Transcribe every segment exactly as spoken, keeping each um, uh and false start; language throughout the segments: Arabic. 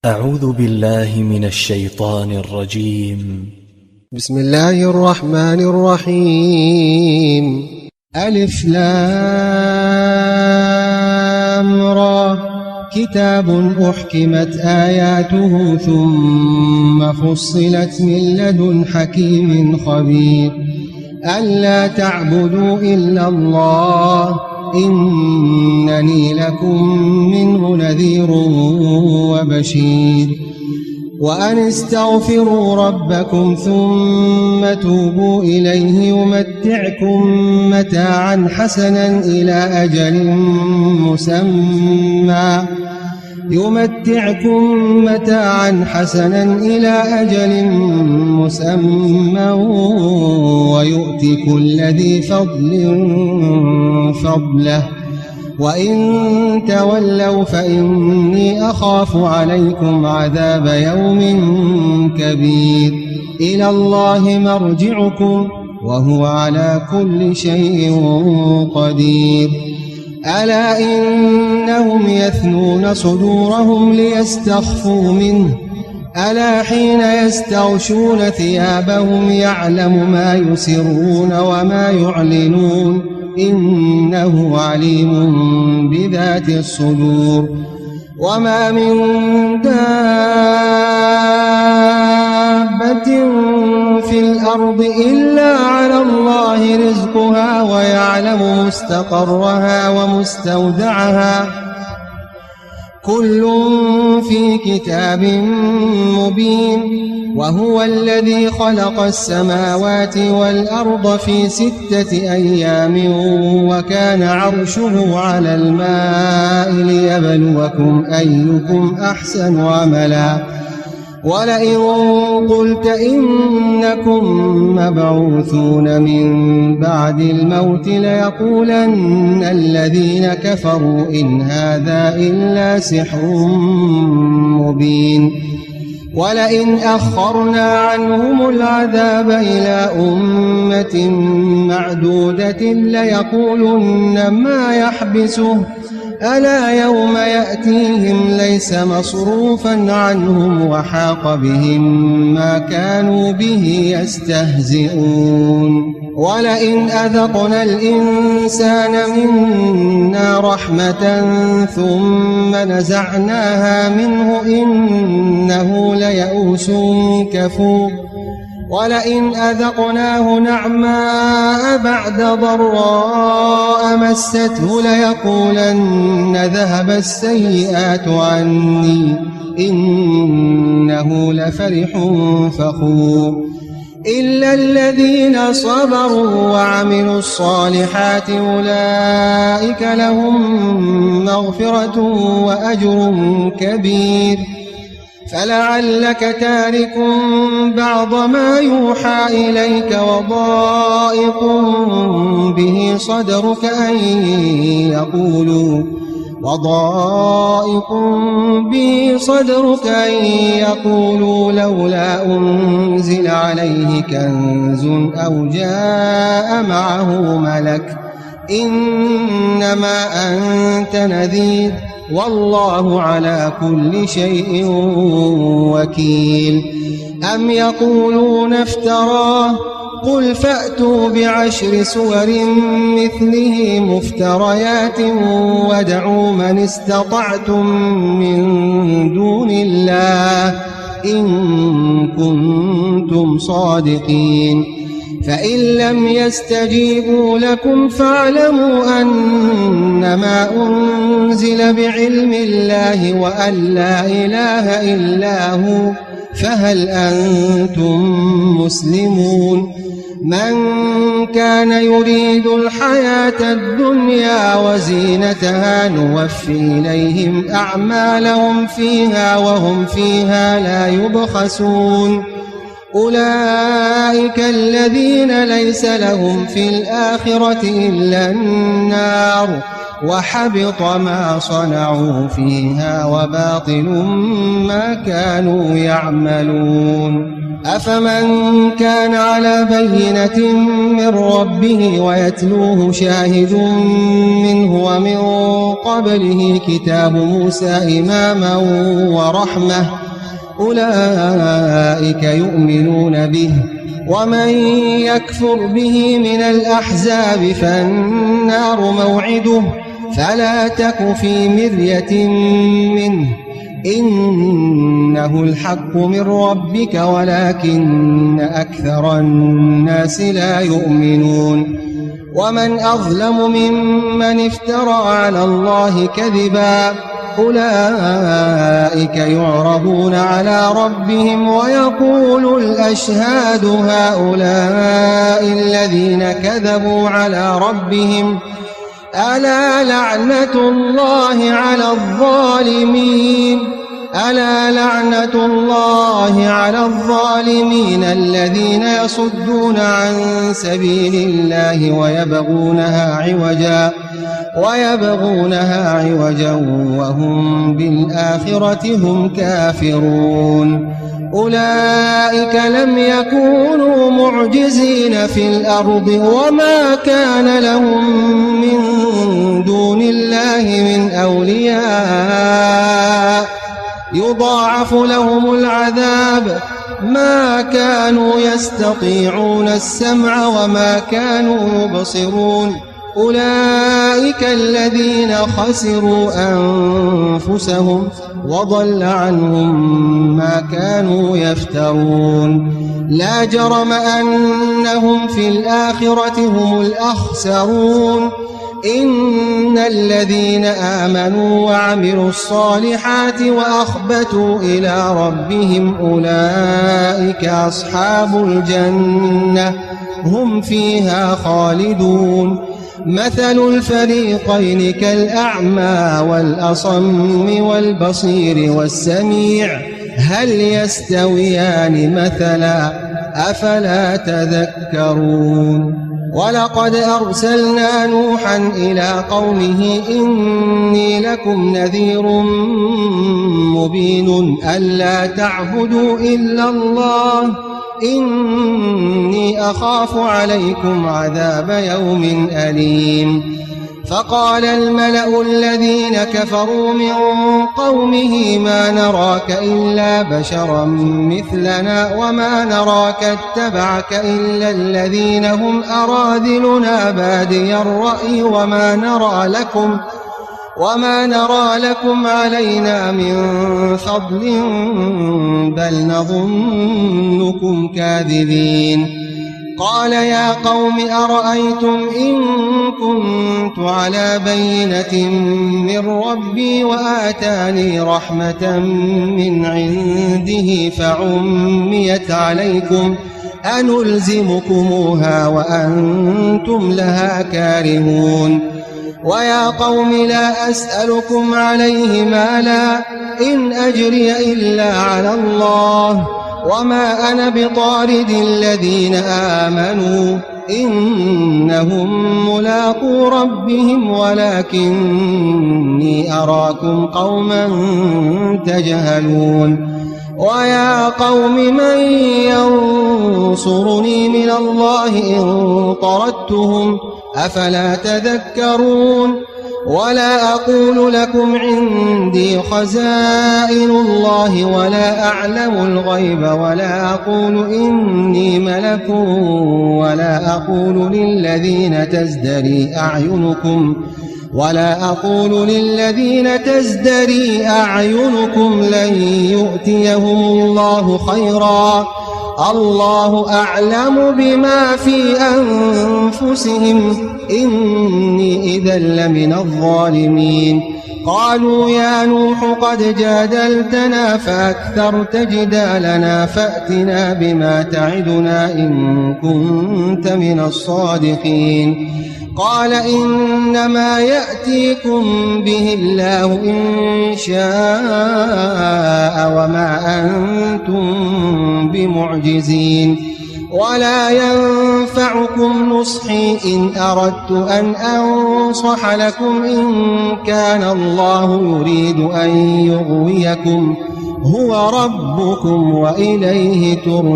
أعوذ بالله من الشيطان الرجيم. بسم الله الرحمن الرحيم. ألف لام را، كتاب أحكمت آياته ثم فصلت من لدن حكيم خبير. ألا تعبدوا إلا الله إنني لكم منه نذير وبشير. وأن استغفروا ربكم ثم توبوا إليه يمتعكم متاعا حسنا إلى أجل مسمى يمتعكم متاعا حسنا إلى أجل مسمى ويؤتي كل ذي فضل فضله. وإن تولوا فإني أخاف عليكم عذاب يوم كبير. إلى الله مرجعكم وهو على كل شيء قدير. ألا إنهم يثنون صدورهم ليستخفوا منه ألا حين يستغشون ثيابهم يعلم ما يسرون وما يعلنون إنه عليم بذات الصدور. وما من دابة في الأرض إلا على الله رزقها ويعلم مستقرها ومستودعها كل في كتاب مبين. وهو الذي خلق السماوات والأرض في ستة أيام وكان عرشه على الماء ليبلوكم أيكم أحسن عملا. ولئن قلت إنكم مبعوثون من بعد الموت ليقولن الذين كفروا إن هذا إلا سحر مبين. ولئن أخرنا عنهم العذاب إلى أمة معدودة ليقولن ما يحبسه ألا يوم يأتيهم ليس مصروفا عنهم وحاق بهم ما كانوا به يستهزئون. ولئن أذقنا الإنسان منا رحمة ثم نزعناها منه إنه ليئوس كفور. ولئن أذقناه نعماء بعد ضراء مسته ليقولن ذهب السيئات عني إنه لفرح فخور. إلا الذين صبروا وعملوا الصالحات أولئك لهم مغفرة وأجر كبير. فلعلك تارك بعض ما يوحى إليك وضائق به صدرك أن يقولوا وضائق به صدرك أن يقولوا لولا أنزل عليه كنز أو جاء معه ملك إنما أنت نذير والله على كل شيء وكيل. أم يقولون افتراه قل فأتوا بعشر سور مثله مفتريات وادعوا من استطعتم من دون الله إن كنتم صادقين. فإن لم يستجيبوا لكم فاعلموا أنما أنزل بعلم الله وأن لا إله إلا هو فهل أنتم مسلمون. من كان يريد الحياة الدنيا وزينتها نوفي إليهم أعمالهم فيها وهم فيها لا يبخسون. أولئك الذين ليس لهم في الآخرة إلا النار وحبط ما صنعوا فيها وباطل ما كانوا يعملون. أفمن كان على بينة من ربه ويتلوه شاهد منه ومن قبله كتاب موسى إماما ورحمة أولئك يؤمنون به ومن يكفر به من الأحزاب فالنار موعده فلا تك في مرية منه إنه الحق من ربك ولكن أكثر الناس لا يؤمنون ومن أظلم ممن افترى على الله كذبا أولئك يعرضون على ربهم ويقول الأشهاد هؤلاء الذين كذبوا على ربهم ألا لعنة الله على الظالمين ألا لعنة الله على الظالمين الذين يصدون عن سبيل الله ويبغونها عوجا ويبغونها عوجا وهم بالآخرة هم كافرون أولئك لم يكونوا معجزين في الأرض وما كان لهم من دون الله من أولياء يضاعف لهم العذاب ما كانوا يستطيعون السمع وما كانوا يبصرون أولئك الذين خسروا أنفسهم وضل عنهم ما كانوا يفترون لا جرم أنهم في الآخرة هم الأخسرون إن الذين آمنوا وعملوا الصالحات وأخبتوا إلى ربهم أولئك أصحاب الجنة هم فيها خالدون مثل الفريقين كالأعمى والأصم والبصير والسميع هل يستويان مثلا أفلا تذكرون ولقد أرسلنا نوحا إلى قومه إني لكم نذير مبين ألا تعبدوا إلا الله إني أخاف عليكم عذاب يوم أليم فقال الملأ الذين كفروا من قومه ما نراك إلا بشرا مثلنا وما نراك اتبعك إلا الذين هم أراذلنا بادي الرأي وما نرى لكم وما نرى لكم علينا من فضل بل نظنكم كاذبين قال يا قوم أرأيتم إن كنت على بينة من ربي وآتاني رحمة من عنده فعميت عليكم أنلزمكموها وأنتم لها كارهون ويا قوم لا أسألكم عليه مالا إن أجري إلا على الله وما أنا بطارد الذين آمنوا إنهم ملاقو ربهم ولكني أراكم قوما تجهلون ويا قوم من ينصرني من الله إن طردتهم أفلا تذكرون ولا أقول لكم عندي خزائن الله ولا أعلم الغيب ولا أقول إني ملك ولا أقول للذين تزدري أعينكم ولا أقول للذين تزدري أعينكم لن يؤتيهم الله خيرا الله أعلم بما في أنفسهم إني إذا لمن الظالمين قالوا يا نوح قد جادلتنا فأكثرت جدالنا فأتنا بما تعدنا إن كنت من الصادقين قال إنما يأتيكم به الله إن شاء وما أنتم بمعجزين ولا ينفعكم نصحي إن أردت أن أنصح لكم إن كان الله يريد أن يغويكم هو ربكم وإليه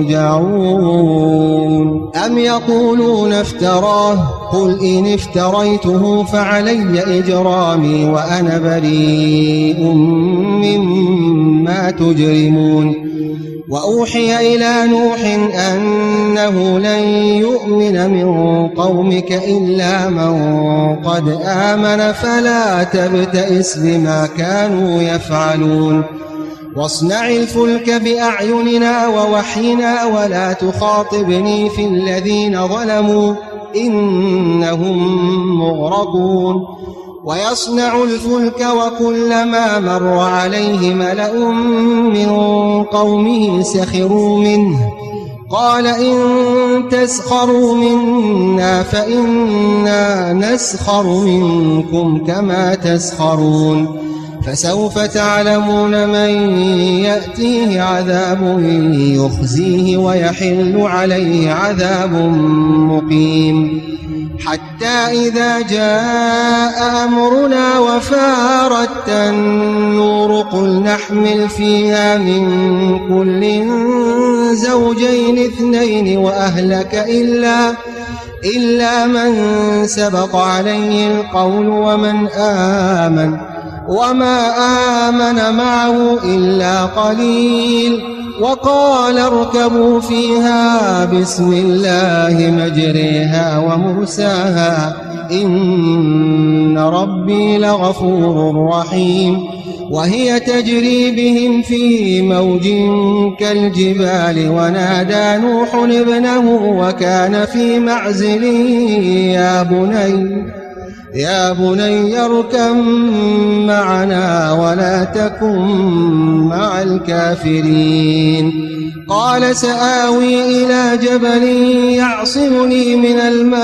ترجعون. أم يقولون افتراه قل إن افتريته فعلي إجرامي وأنا بريء مما تجرمون. وأوحي إلى نوح أنه لن يؤمن من قومك إلا من قد آمن فلا تبتئس بما كانوا يفعلون. واصنع الفلك بأعيننا ووحينا ولا تخاطبني في الذين ظلموا إنهم مغرقون. ويصنع الفلك وكلما مر عليه ملأ من قومه سخروا منه قال إن تسخروا منا فإنا نسخر منكم كما تسخرون. فسوف تعلمون من يأتيه عذاب يخزيه ويحل عليه عذاب مقيم. حتى إذا جاء أمرنا وفارت النور قل نحمل فيها من كل زوجين اثنين وأهلك إلا, إلا من سبق عليه القول ومن آمن وما آمن معه إلا قليل. وقال اركبوا فيها بسم الله مجريها ومرساها إن ربي لغفور رحيم. وهي تجري بهم في موج كالجبال ونادى نوح ابنه وكان في معزل يا بني يا بني اركب معنا ولا تكن مع الكافرين. قال سآوي إلى جبل يعصمني من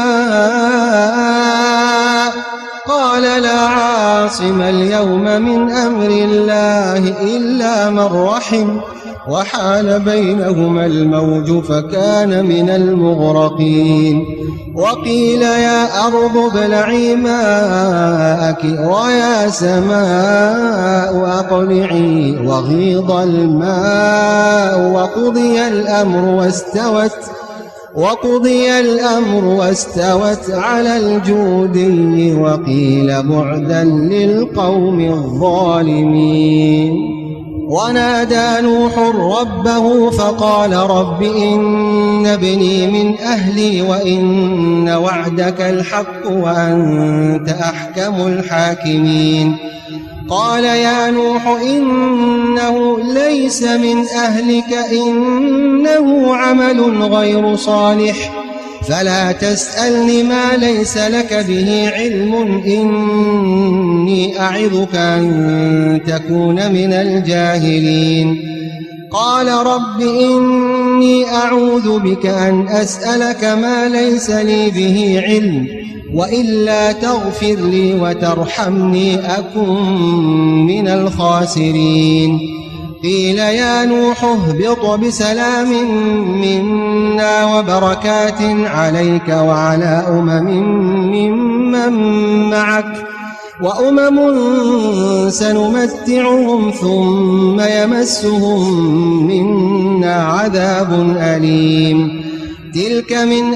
الماء قال لا عاصم اليوم من أمر الله إلا من رحم وحال بينهما الموج فكان من المغرقين. وقيل يا أرض ابلعي ماءك ويا سماء أقلعي وغيض الماء وقضي الأمر واستوت وقضي الأمر واستوت على الجودي وقيل بعدا للقوم الظالمين. ونادى نوح ربه فقال رب إن ابني من أهلي وإن وعدك الحق وأنت أحكم الحاكمين. قال يا نوح إنه ليس من أهلك إنه عمل غير صالح فلا تسألني ما ليس لك به علم إني أعظك أن تكون من الجاهلين. قال رب إني أعوذ بك أن أسألك ما ليس لي به علم وإلا تغفر لي وترحمني أكن من الخاسرين. قيل يا نوح اهبط بسلام منا وبركات عليك وعلى أمم ممن معك وأمم سنمتعهم ثم يمسهم منا عذاب أليم. تلك من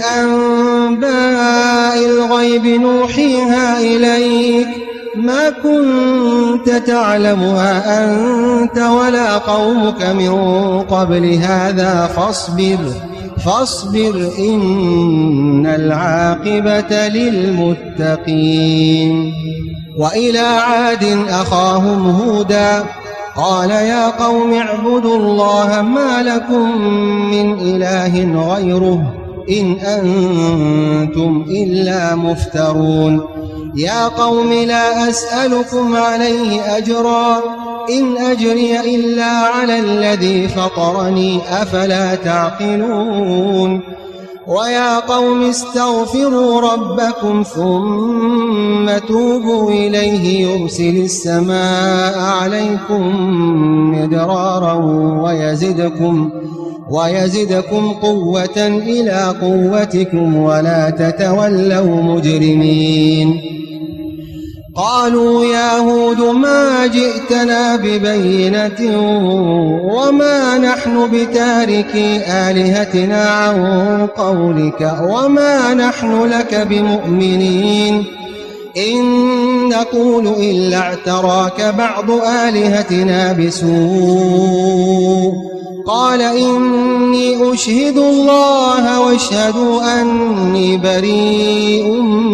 أنباء الغيب نوحيها إليك ما كنت تعلمها أنت ولا قومك من قبل هذا فاصبر فاصبر إن العاقبة للمتقين. وإلى عاد أخاهم هودا قال يا قوم اعبدوا الله ما لكم من إله غيره إن أنتم إلا مفترون. يا قوم لا أسألكم عليه أجرا إن أجري إلا على الذي فطرني أفلا تعقلون. ويا قوم استغفروا ربكم ثم توبوا إليه يرسل السماء عليكم مدرارا ويزدكم ويزدكم قوة إلى قوتكم ولا تتولوا مجرمين. قالوا يا هود ما جئتنا ببينة وما نحن بتاركي آلهتنا عن قولك وما نحن لك بمؤمنين إن نقول إلا اعتراك بعض آلهتنا بسوء قال إني أشهد الله واشهدوا أني بريء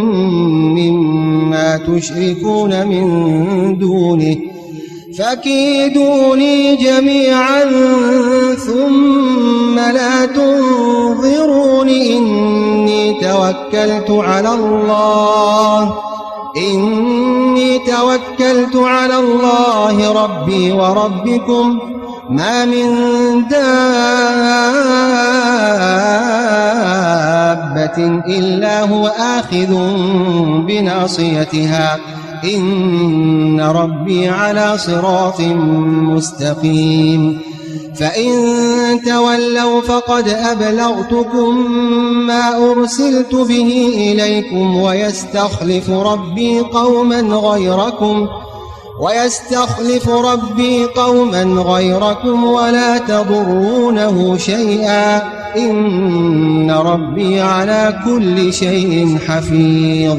مما تشركون من دونه فكيدوني جميعا ثم لا تنظرون إني توكلت على الله إني توكلت على الله ربي وربكم ما من دابة إلا هو آخذ بناصيتها إن ربي على صراط مستقيم فإن تولوا فقد أبلغتكم ما أرسلت به إليكم ويستخلف ربي قوما غيركم ويستخلف ربي قوما غيركم ولا تضرونه شيئا إن ربي على كل شيء حفيظ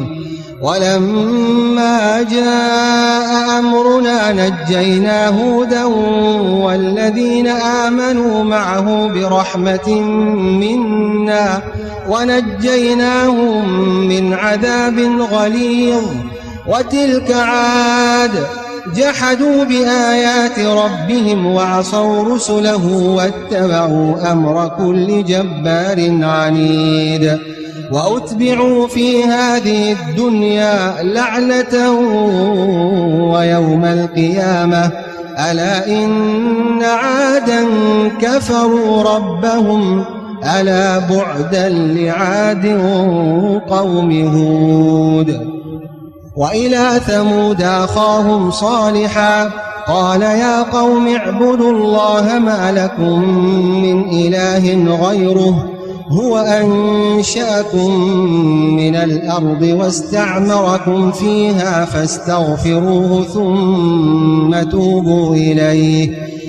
ولما جاء أمرنا نجينا هودا والذين آمنوا معه برحمة منا ونجيناهم من عذاب غليظ وتلك عاد جحدوا بآيات ربهم وعصوا رسله واتبعوا أمر كل جبار عنيد وأتبعوا في هذه الدنيا لعنة ويوم القيامة ألا إن عادا كفروا ربهم ألا بعدا لعاد قوم هود وإلى ثمود أخاهم صالحا قال يا قوم اعبدوا الله ما لكم من إله غيره هو أنشأكم من الأرض واستعمركم فيها فاستغفروه ثم توبوا إليه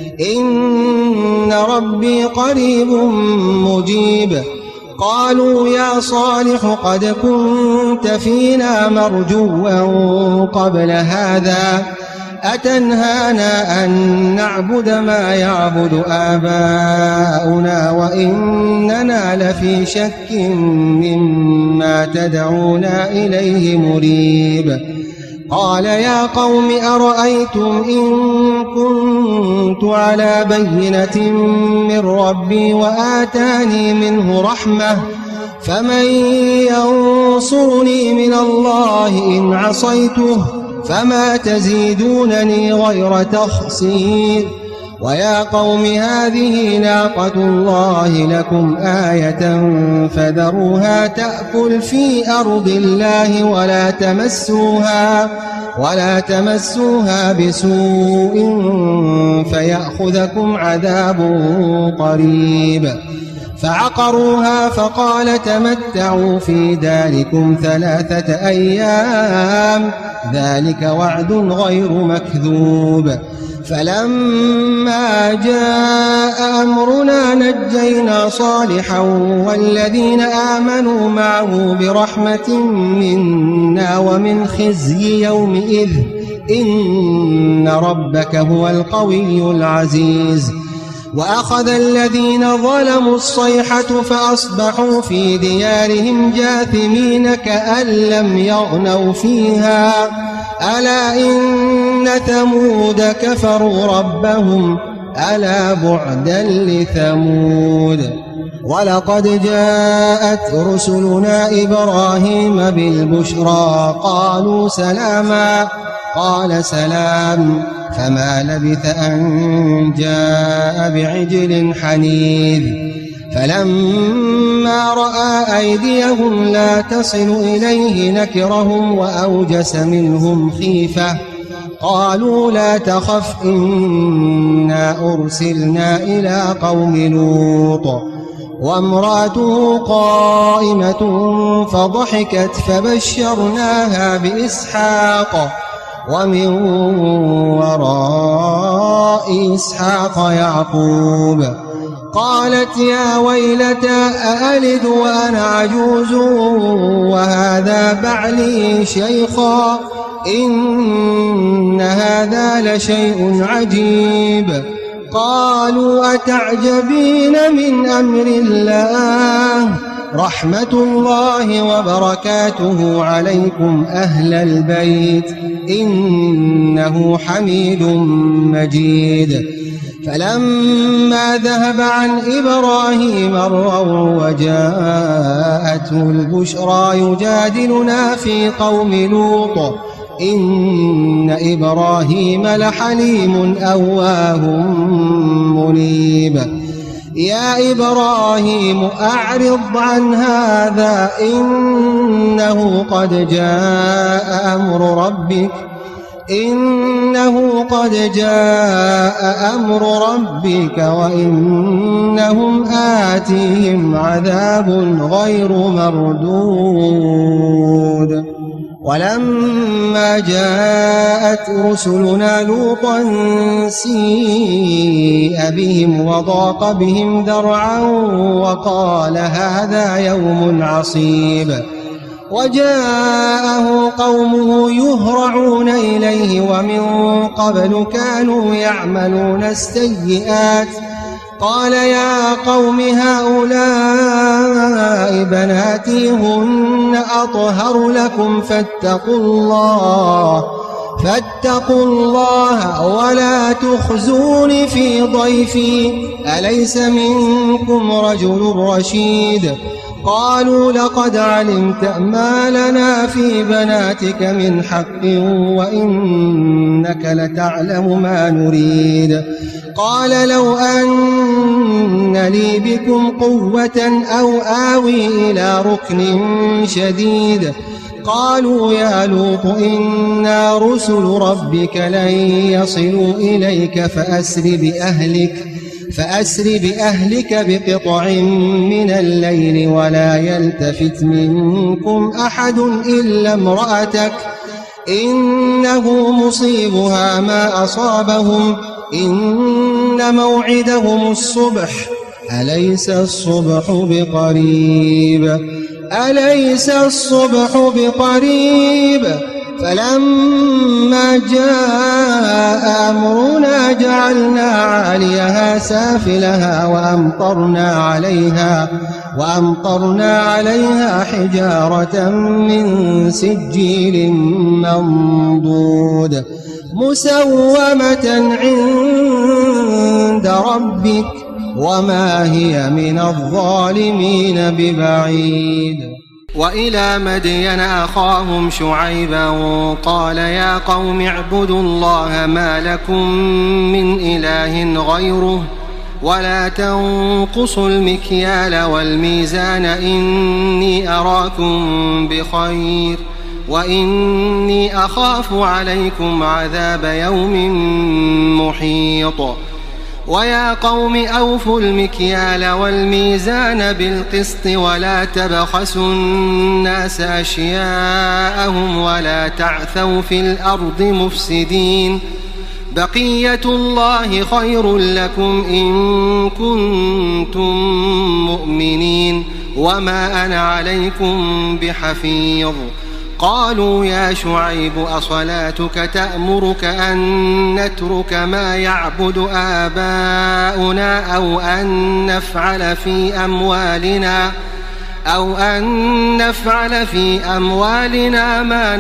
إن ربي قريب مجيب قالوا يا صالح قد كنت فينا مرجوا قبل هذا أتنهانا أن نعبد ما يعبد آباؤنا وإننا لفي شك مما تدعونا إليه مريب قال يا قوم أرأيتم إن كنت على بينة من ربي وآتاني منه رحمة فمن ينصرني من الله إن عصيته فما تزيدونني غير تخسير ويا قوم هذه ناقة الله لكم آية فذروها تأكل في أرض الله ولا تمسوها ولا تمسوها بسوء فيأخذكم عذاب قريب فعقروها فقال تمتعوا في داركم ثلاثة أيام ذلك وعد غير مكذوب فلما جاء أمرنا نجينا صالحا والذين آمنوا معه برحمة منا ومن خزي يومئذ إن ربك هو القوي العزيز وأخذ الذين ظلموا الصيحة فأصبحوا في ديارهم جاثمين كأن لم يغنوا فيها ألا إن ثمود كفروا ربهم ألا بعدا لثمود ولقد جاءت رسلنا إبراهيم بالبشرى قالوا سلاما قال سلام فما لبث أن جاء بعجل حنيذ فلما رأى أيديهم لا تصل إليه نكرهم وأوجس منهم خيفة قالوا لا تخف إنا أرسلنا إلى قوم لوط وامرأته قائمة فضحكت فبشرناها بإسحاق ومن وراء إسحاق يعقوب. قالت يا ويلتى أألد وأنا عجوز وهذا بعلي شيخا إن هذا لشيء عجيب. قالوا أتعجبين من أمر الله رحمة الله وبركاته عليكم أهل البيت إنه حميد مجيد. فلما ذهب عن إبراهيم الروع وجاءته البشرى يجادلنا في قوم لوط إن إبراهيم لحليم أواه منيب. يا إبراهيم أعرض عن هذا إنه قد جاء أمر ربك إنه قد جاء أمر ربك وإنهم آتيهم عذاب غير مردود. ولما جاءت رسلنا لوطا سيء بهم وضاق بهم ذرعا وقال هذا يوم عصيب. وجاءه قومه يهرعون إليه ومن قبل كانوا يعملون السيئات. قال يا قوم هؤلاء بناتي هن أطهر لكم فاتقوا الله فاتقوا الله ولا تخزون في ضيفي أليس منكم رجل رشيد. قالوا لقد علمت ما لنا في بناتك من حق وإنك لتعلم ما نريد. قال لو أن لي بكم قوة أو آوي إلى ركن شديد. قالوا يا لوط إنا رسل ربك لن يصلوا إليك فأسر بأهلك فأسر بأهلك بقطع من الليل ولا يلتفت منكم أحد إلا امرأتك إنه مصيبها ما أصابهم إن موعدهم الصبح أليس الصبح بقريب أليس الصبح بقريب. فلما جاء أمرنا جعلنا عاليها سافلها وأمطرنا عليها وأمطرنا عليها حجارة من سجيل منضود مسومة عند ربك وما هي من الظالمين ببعيد. وإلى مدين أخاهم شعيبا قال يا قوم اعبدوا الله ما لكم من إله غيره ولا تنقصوا المكيال والميزان إني أراكم بخير وإني أخاف عليكم عذاب يوم محيط. ويا قوم أوفوا المكيال والميزان بالقسط ولا تبخسوا الناس أشياءهم ولا تعثوا في الأرض مفسدين بقية الله خير لكم إن كنتم مؤمنين وما أنا عليكم بحفيظ. قالوا يا شعيب أصلاتك تأمرك أن نترك ما يعبد آباؤنا أو أن نفعل في أموالنا أو أن نفعل في أموالنا ما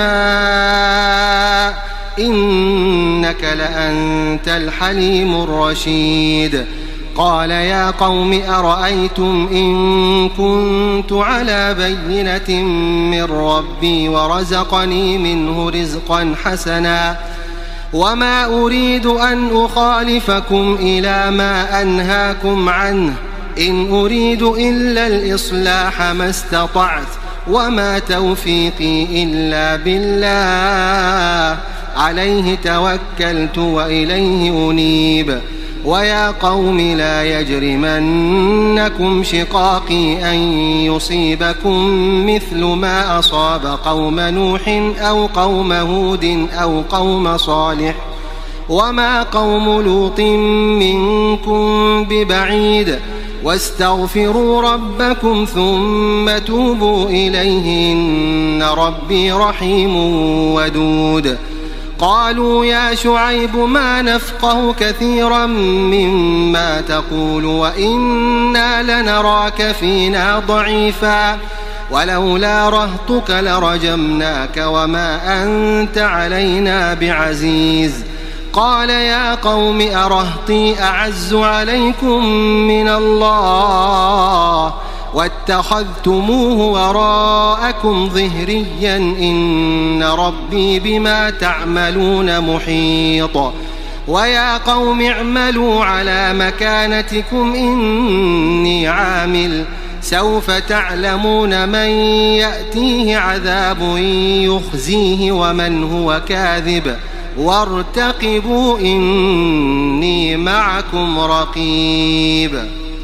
نشاء إنك لأنت الحليم الرشيد. قال يا قوم أرأيتم إن كنت على بينة من ربي ورزقني منه رزقا حسنا وما أريد أن أخالفكم إلى ما أنهاكم عنه إن أريد إلا الإصلاح ما استطعت وما توفيقي إلا بالله عليه توكلت وإليه أنيب. ويا قوم لا يجرمنكم شقاقي أن يصيبكم مثل ما أصاب قوم نوح أو قوم هود أو قوم صالح وما قوم لوط منكم ببعيد واستغفروا ربكم ثم توبوا إليه إن ربي رحيم ودود. قالوا يا شعيب ما نفقه كثيرا مما تقول وإنا لنراك فينا ضعيفا ولولا رهطك لرجمناك وما أنت علينا بعزيز. قال يا قوم أرهطي أعز عليكم من الله واتخذتموه وراءكم ظهريا إن ربي بما تعملون محيط. ويا قوم اعملوا على مكانتكم إني عامل سوف تعلمون من يأتيه عذاب يخزيه ومن هو كاذب وارتقبوا إني معكم رقيب.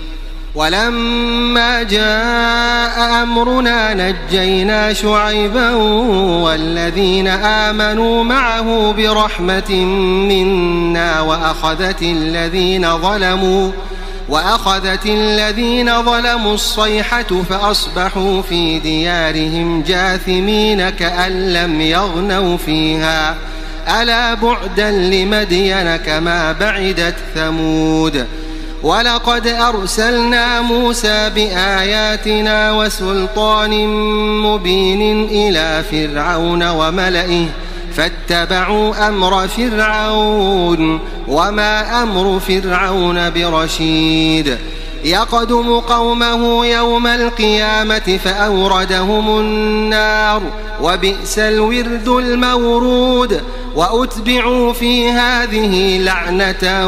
ولما جاء أمرنا نجينا شعيبا والذين آمنوا معه برحمة منا وأخذت الذين ظلموا وأخذت الذين ظلموا الصيحة فأصبحوا في ديارهم جاثمين كأن لم يغنوا فيها ألا بعدا لمدين كما بعدت ثمود. ولقد أرسلنا موسى بآياتنا وسلطان مبين إلى فرعون وملئه فاتبعوا أمر فرعون وما أمر فرعون برشيد. يقدم قومه يوم القيامة فأوردهم النار وبئس الورد المورود. وأتبعوا في هذه لعنة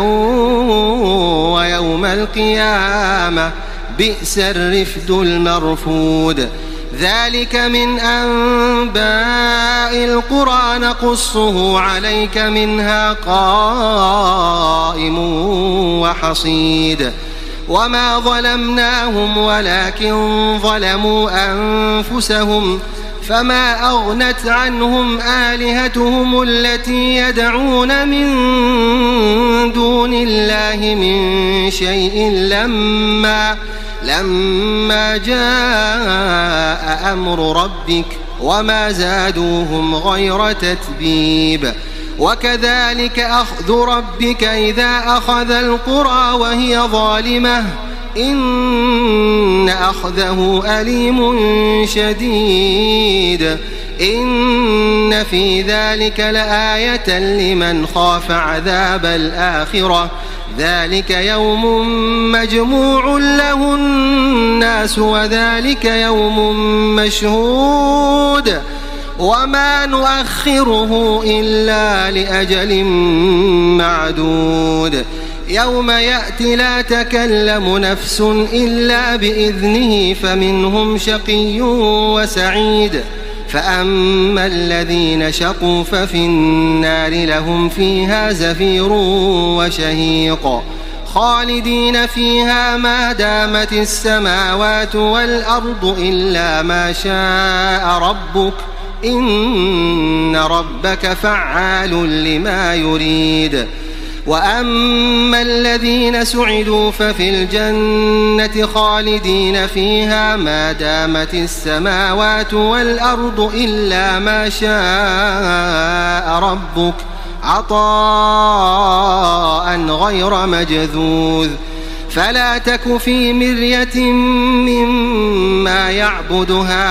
ويوم القيامة بئس الرفد المرفود. ذلك من أنباء القرى نقصه عليك منها قائم وحصيد. وما ظلمناهم ولكن ظلموا أنفسهم فما أغنت عنهم آلهتهم التي يدعون من دون الله من شيء لما لما جاء أمر ربك وما زادوهم غير تتبيب. وكذلك أخذ ربك إذا أخذ القرى وهي ظالمة إن أخذه أليم شديد. إن في ذلك لآية لمن خاف عذاب الآخرة ذلك يوم مجموع له الناس وذلك يوم مشهود وما نؤخره إلا لأجل معدود. يوم يأتي لا تكلم نفس إلا بإذنه فمنهم شقي وسعيد. فأما الذين شقوا ففي النار لهم فيها زفير وشهيق خالدين فيها ما دامت السماوات والأرض إلا ما شاء ربك إن ربك فعال لما يريد. وأما الذين سعدوا ففي الجنة خالدين فيها ما دامت السماوات والأرض إلا ما شاء ربك عطاء غير مجذوذ. فلا تك في مرية مما يعبد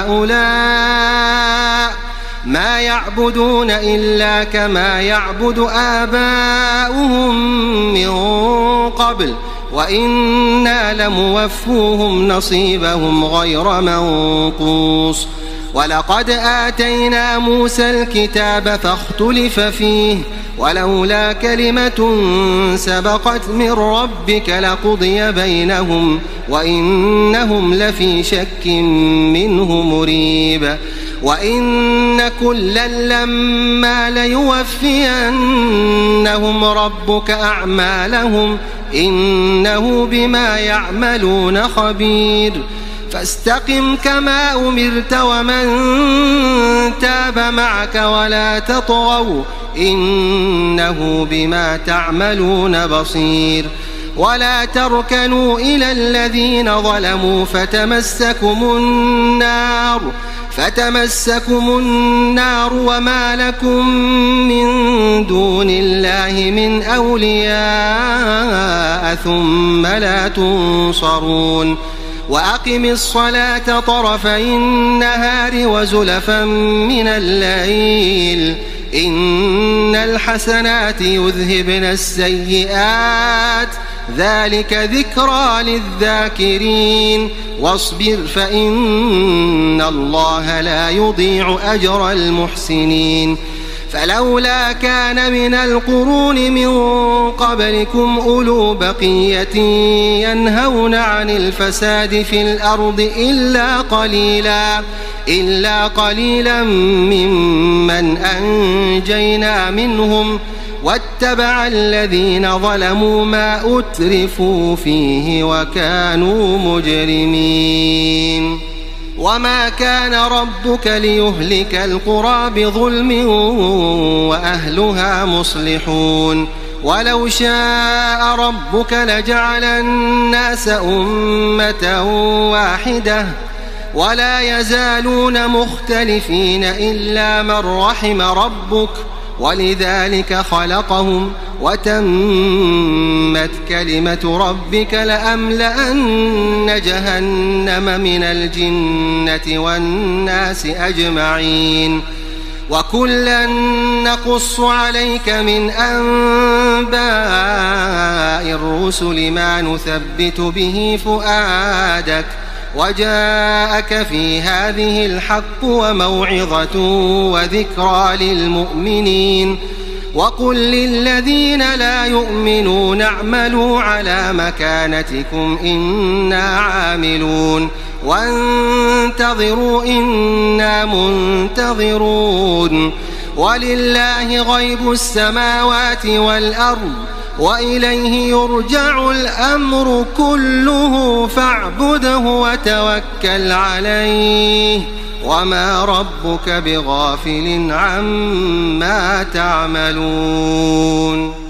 هؤلاء ما يعبدون إلا كما يعبد آباؤهم من قبل وإنا لموفوهم نصيبهم غير منقوص. ولقد آتينا موسى الكتاب فاختلف فيه ولولا كلمة سبقت من ربك لقضي بينهم وإنهم لفي شك منه مريب. وإن كلا لما ليوفينهم ربك أعمالهم إنه بما يعملون خبير فاستقم كما أمرت ومن تاب معك ولا تطغوا إنه بما تعملون بصير ولا تركنوا إلى الذين ظلموا فتمسكم النار فتمسكم النار وما لكم من دون الله من أولياء ثم لا تنصرون وأقم الصلاة طرفي النهار وزلفا من الليل إن الحسنات يذهبن السيئات ذلك ذكرى للذاكرين واصبر فإن الله لا يضيع أجر المحسنين فلولا كان من القرون من قبلكم أولو بقية ينهون عن الفساد في الأرض إلا قليلا إلا قليلا ممن أنجينا منهم واتبع الذين ظلموا ما أترفوا فيه وكانوا مجرمين وما كان ربك ليهلك القرى بظلم وأهلها مصلحون ولو شاء ربك لجعل الناس أمة واحدة ولا يزالون مختلفين إلا من رحم ربك ولذلك خلقهم وتمت كلمة ربك لأملأن جهنم من الجنة والناس أجمعين وكلا نقص عليك من أنباء الرسل ما نثبت به فؤادك وجاءك في هذه الحق وموعظة وذكرى للمؤمنين وقل للذين لا يؤمنون اعملوا على مكانتكم إنا عاملون وانتظروا إنا منتظرون ولله غيب السماوات والأرض وإليه يرجع الأمر كله فاعبده وتوكل عليه وما ربك بغافل عما تعملون